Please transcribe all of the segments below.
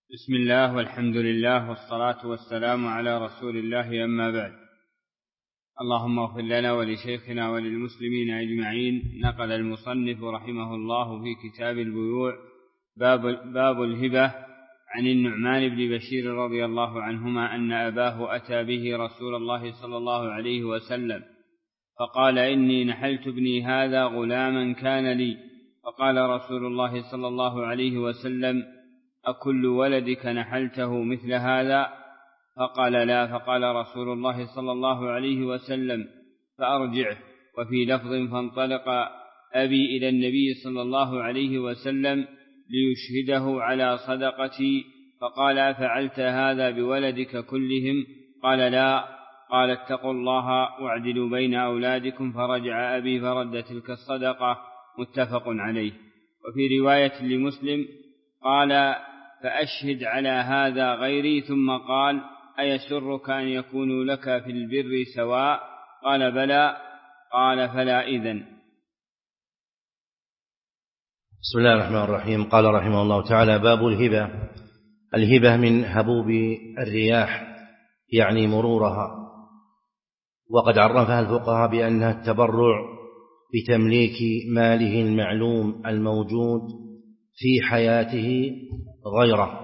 بسم الله والحمد لله والصلاة والسلام على رسول الله، أما بعد. اللهم اغفر لنا ولشيخنا وللمسلمين أجمعين. نقل المصنف رحمه الله في كتاب البيوع باب الهبة عن النعمان بن بشير رضي الله عنهما أن أباه أتى به رسول الله صلى الله عليه وسلم فقال: إني نحلت ابني هذا غلاما كان لي. فقال رسول الله صلى الله عليه وسلم: أكل ولدك نحلته مثل هذا؟ فقال: لا. فقال رسول الله صلى الله عليه وسلم: فأرجعه. وفي لفظ: فانطلق أبي إلى النبي صلى الله عليه وسلم ليشهده على صدقتي، فقال: أفعلت هذا بولدك كلهم؟ قال: لا. قال: اتقوا الله واعدلوا بين أولادكم. فرجع أبي فرد تلك الصدقة. متفق عليه. وفي رواية لمسلم قال: فأشهد على هذا غيري. ثم قال: أيسرك أن يكونوا لك في البر سواء؟ قال: بلى. قال: فلا إذن. بسم الله الرحمن الرحيم. قال رحمه الله تعالى: باب الهبة. الهبة من هبوب الرياح، يعني مرورها، وقد عرفها الفقهاء بأنها التبرع بتمليك ماله المعلوم الموجود في حياته غيره.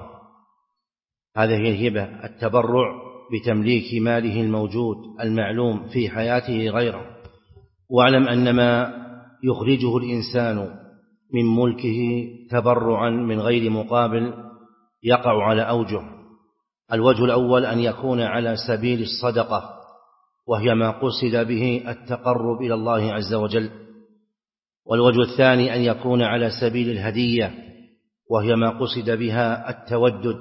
هذه هي الهبة، التبرع بتمليك ماله الموجود المعلوم في حياته غيره. واعلم أن ما يخرجه الإنسان من ملكه تبرعا من غير مقابل يقع على أوجه. الوجه الأول أن يكون على سبيل الصدقة، وهي ما قصد به التقرب إلى الله عز وجل. والوجه الثاني أن يكون على سبيل الهدية، وهي ما قصد بها التودد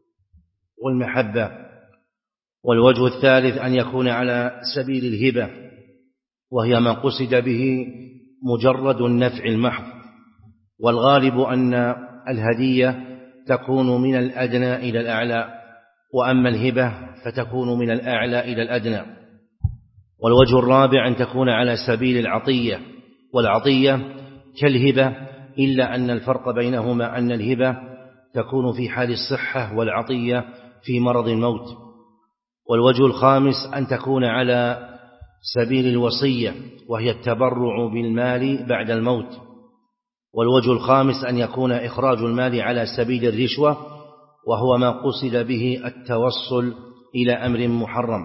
والمحبة. والوجه الثالث أن يكون على سبيل الهبة، وهي ما قصد به مجرد النفع المحض. والغالب أن الهدية تكون من الأدنى إلى الأعلى، وأما الهبة فتكون من الأعلى إلى الأدنى. والوجه الرابع أن تكون على سبيل العطية، والعطية كالهبة، إلا أن الفرق بينهما أن الهبة تكون في حال الصحة، والعطية في مرض الموت. والوجه الخامس أن تكون على سبيل الوصية، وهي التبرع بالمال بعد الموت. والوجه الخامس أن يكون إخراج المال على سبيل الرشوة، وهو ما قصد به التوصل إلى أمر محرم.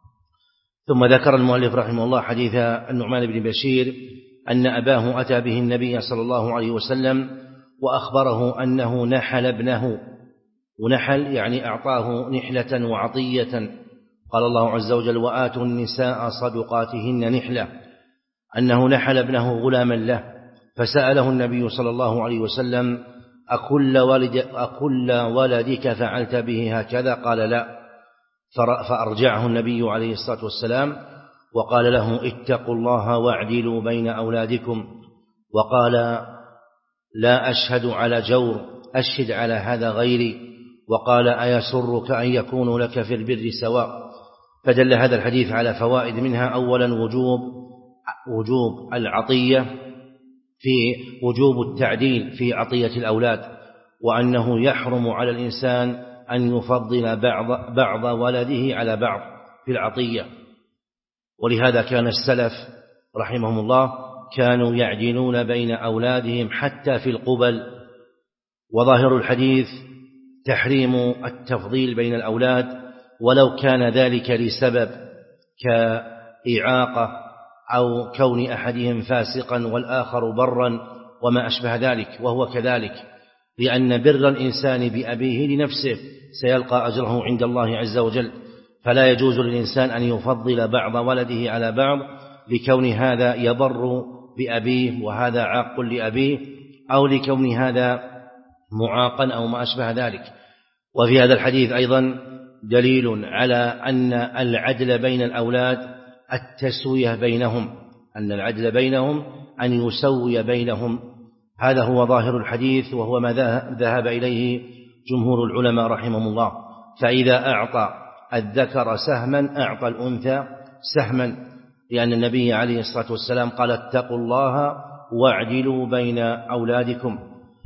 ثم ذكر المؤلف رحمه الله حديث النعمان بن بشير أن أباه أتى به النبي صلى الله عليه وسلم وأخبره أنه نحل ابنه. ونحل يعني أعطاه نحلة وعطية. قال الله عز وجل: وآتوا النساء صدقاتهن نحلة، أنه نحل ابنه غلاما له. فسأله النبي صلى الله عليه وسلم: أكل ولدك فعلت به هكذا؟ قال: لا. فأرجعه النبي عليه الصلاة والسلام وقال له: اتقوا الله واعدلوا بين أولادكم. وقال: لا أشهد على جور، أشهد على هذا غيري. وقال: أيسرك أن يكونوا لك في البر سواء؟ فدل هذا الحديث على فوائد، منها أولا وجوب العطية، في وجوب التعديل في عطية الأولاد، وأنه يحرم على الإنسان أن يفضل بعض ولده على بعض في العطية. ولهذا كان السلف رحمهم الله كانوا يعدلون بين أولادهم حتى في القبل. وظاهر الحديث تحريم التفضيل بين الأولاد، ولو كان ذلك لسبب كإعاقة أو كون أحدهم فاسقا والآخر برا وما أشبه ذلك. وهو كذلك، لأن بر الإنسان بأبيه لنفسه سيلقى أجره عند الله عز وجل. فلا يجوز للإنسان أن يفضل بعض ولده على بعض لكون هذا يبر بأبيه وهذا عاق لأبيه، أو لكون هذا معاقا أو ما أشبه ذلك. وفي هذا الحديث أيضا دليل على أن العدل بين الأولاد التسوية بينهم، أن العدل بينهم أن يسوي بينهم. هذا هو ظاهر الحديث، وهو ما ذهب إليه جمهور العلماء رحمهم الله. فإذا أعطى الذكر سهما أعطى الأنثى سهما، لأن النبي عليه الصلاة والسلام قال: اتقوا الله واعدلوا بين أولادكم.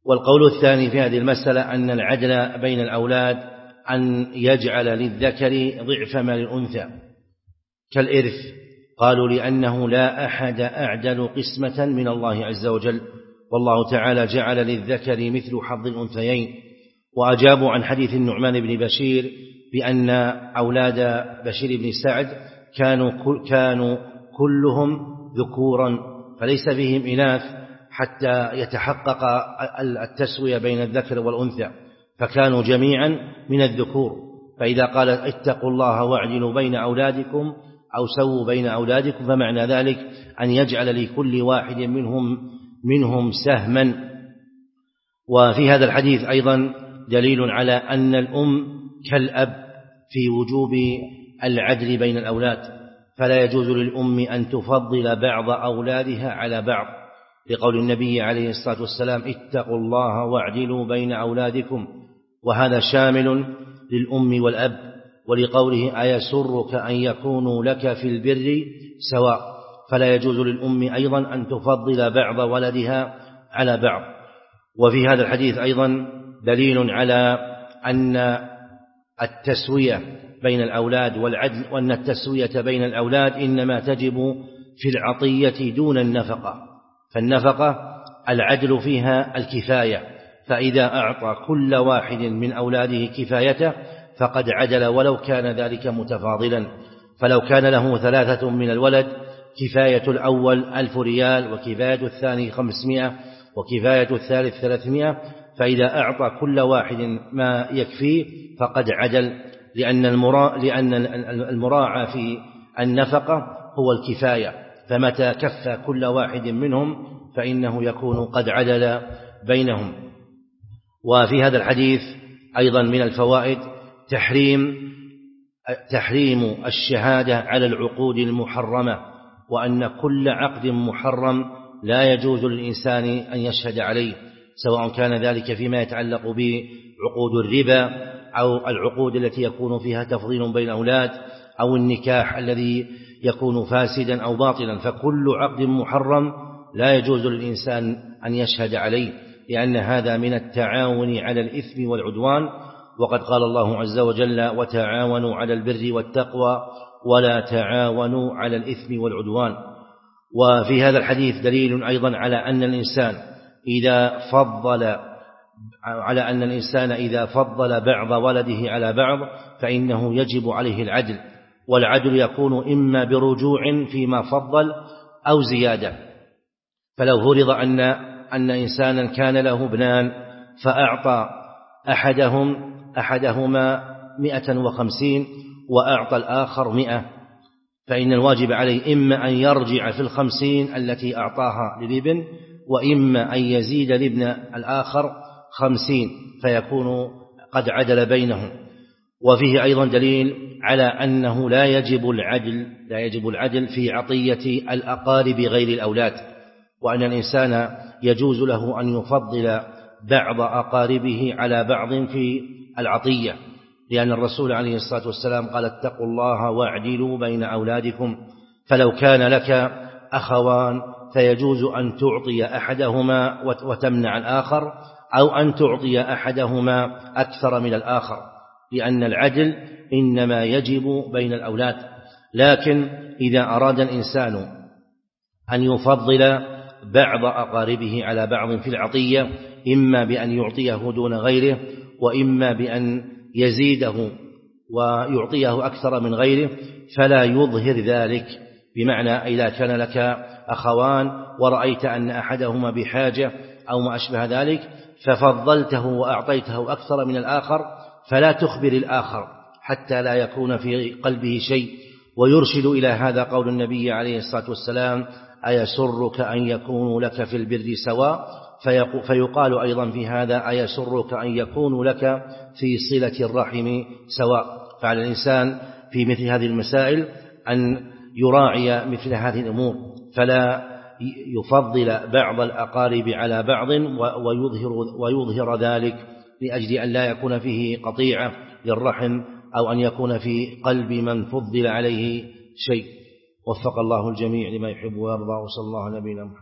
والقول الثاني في هذه المسألة أن العدل بين الأولاد أن يجعل للذكر ضعف ما للأنثى كالإرث، قالوا لأنه لا أحد أعدل قسمة من الله عز وجل، والله تعالى جعل للذكر مثل حظ الأنثيين. وأجابوا عن حديث النعمان بن بشير بأن أولاد بشير بن سعد كانوا كلهم ذكورا فليس فيهم إناث حتى يتحقق التسوية بين الذكر والأنثى، فكانوا جميعا من الذكور. فإذا قال اتقوا الله واعدلوا بين أولادكم أو سووا بين أولادكم فمعنى ذلك أن يجعل لكل واحد منهم سهما. وفي هذا الحديث أيضا دليل على أن الأم كالأب في وجوب العدل بين الأولاد، فلا يجوز للأم أن تفضل بعض أولادها على بعض، لقول النبي عليه الصلاة والسلام اتقوا الله واعدلوا بين أولادكم، وهذا شامل للأم والأب، ولقوله أيسرك أن يكونوا لك في البر سواء، فلا يجوز للأم أيضا أن تفضل بعض ولدها على بعض. وفي هذا الحديث أيضا دليل على أن التسوية بين الأولاد والعدل، وأن التسوية بين الأولاد إنما تجب في العطية دون النفقة، فالنفقة العدل فيها الكفاية، فإذا أعطى كل واحد من أولاده كفايته فقد عدل ولو كان ذلك متفاضلا. فلو كان له 3 من الولد كفاية الأول 1000 ريال، وكفاية الثاني 500، وكفاية الثالث 300، فإذا أعطى كل واحد ما يكفيه فقد عدل، لأن المراعى في النفقة هو الكفاية، فمتى كفى كل واحد منهم فإنه يكون قد عدل بينهم. وفي هذا الحديث أيضا من الفوائد تحريم الشهادة على العقود المحرمة، وأن كل عقد محرم لا يجوز للإنسان أن يشهد عليه، سواء كان ذلك فيما يتعلق بعقود الربا أو العقود التي يكون فيها تفضيل بين الأولاد أو النكاح الذي يكون فاسدا أو باطلا، فكل عقد محرم لا يجوز للإنسان أن يشهد عليه، لأن هذا من التعاون على الإثم والعدوان. وقد قال الله عز وجل وتعاونوا على البر والتقوى ولا تعاونوا على الإثم والعدوان. وفي هذا الحديث دليل أيضا على أن الإنسان إذا فضل بعض ولده على بعض فإنه يجب عليه العدل، والعدل يكون إما برجوع فيما فضل أو زيادة. فلو فرض أن إنسانا كان له ابنان فأعطى أحدهما 150 وأعطى الآخر 100، فإن الواجب عليه إما أن يرجع في 50 التي أعطاها للابن، وإما أن يزيد لابن الآخر 50 فيكون قد عدل بينهم. وفيه أيضا دليل على أنه لا يجب العدل في عطية الأقارب غير الأولاد، وأن الإنسان يجوز له أن يفضل بعض أقاربه على بعض في العطية، لأن الرسول عليه الصلاة والسلام قال اتقوا الله واعدلوا بين أولادكم، فلو كان لك أخوان فيجوز أن تعطي أحدهما وتمنع الآخر، أو أن تعطي أحدهما أكثر من الآخر، لأن العدل إنما يجب بين الأولاد. لكن إذا أراد الإنسان أن يفضل بعض أقاربه على بعض في العطية، إما بأن يعطيه دون غيره، وإما بأن يزيده ويعطيه أكثر من غيره، فلا يظهر ذلك. بمعنى إذا كان لك أخوان ورأيت أن أحدهما بحاجة أو ما أشبه ذلك ففضلته وأعطيته أكثر من الآخر، فلا تخبر الآخر حتى لا يكون في قلبه شيء. ويرشد إلى هذا قول النبي عليه الصلاة والسلام أيسرك أن يكونوا لك في البر سواء، فيقال أيضا في هذا أيسرك أن يكونوا لك في صلة الرحم سواء. فعلى الإنسان في مثل هذه المسائل أن يراعي مثل هذه الأمور، فلا يفضل بعض الأقارب على بعض ويظهر ذلك لأجل أن لا يكون فيه قطيعة للرحم، أو أن يكون في قلب من فضل عليه شيء. وفق الله الجميع لما يحب ويرضى، وصلى الله على نبينا محمد.